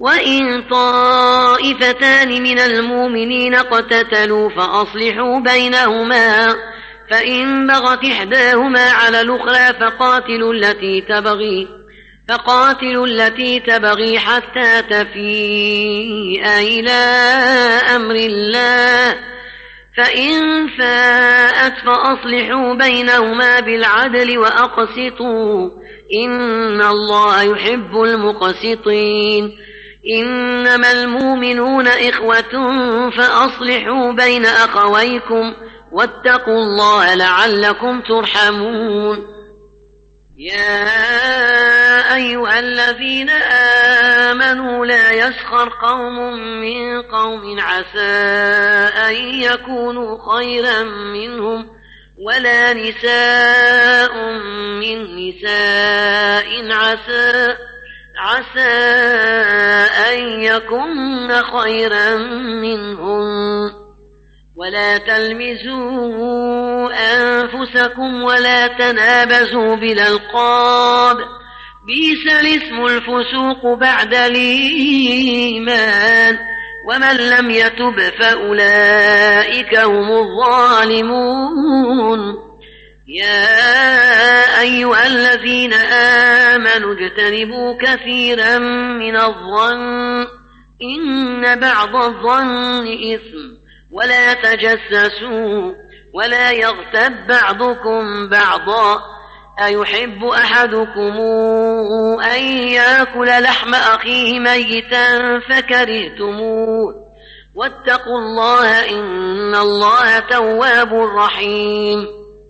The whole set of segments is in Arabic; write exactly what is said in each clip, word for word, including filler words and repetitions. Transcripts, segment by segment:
وإن طائفتان من المؤمنين اقتتلوا فأصلحوا بينهما فإن بغت إحداهما على الأخرى فقاتلوا التي تبغي فقاتلوا التي تبغي حتى تفيء إلى أمر الله فإن فاءت فأصلحوا بينهما بالعدل وأقسطوا إن الله يحب المقسطين. إنما المؤمنون إخوة فأصلحوا بين أخويكم واتقوا الله لعلكم ترحمون. يا أيها الذين آمنوا لا يسخر قوم من قوم عسى أن يكونوا خيرا منهم ولا نساء من نساء عسى عسى أن يكن خيرا منهم ولا تلمزوا أنفسكم ولا تنابزوا بالألقاب بئس الاسم الفسوق بعد الإيمان ومن لم يتب فأولئك هم الظالمون. يا أيها الذين آمنوا اجتنبوا كثيرا من الظن إن بعض الظن إثم ولا تجسسوا ولا يغتب بعضكم بعضا أيحب أحدكم أن يأكل لحم أخيه ميتا فكرهتموه واتقوا الله إن الله تواب رحيم.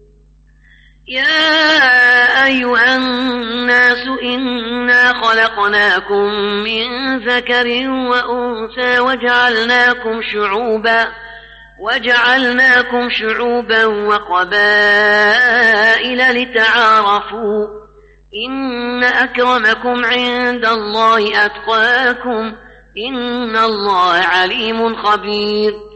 يا أيها الناس إنا خلقناكم من ذكر وأنثى وجعلناكم شعوبا وجعلناكم شعوبا وقبائل لتعارفوا إن أكرمكم عند الله أتقاكم إن الله عليم خبير.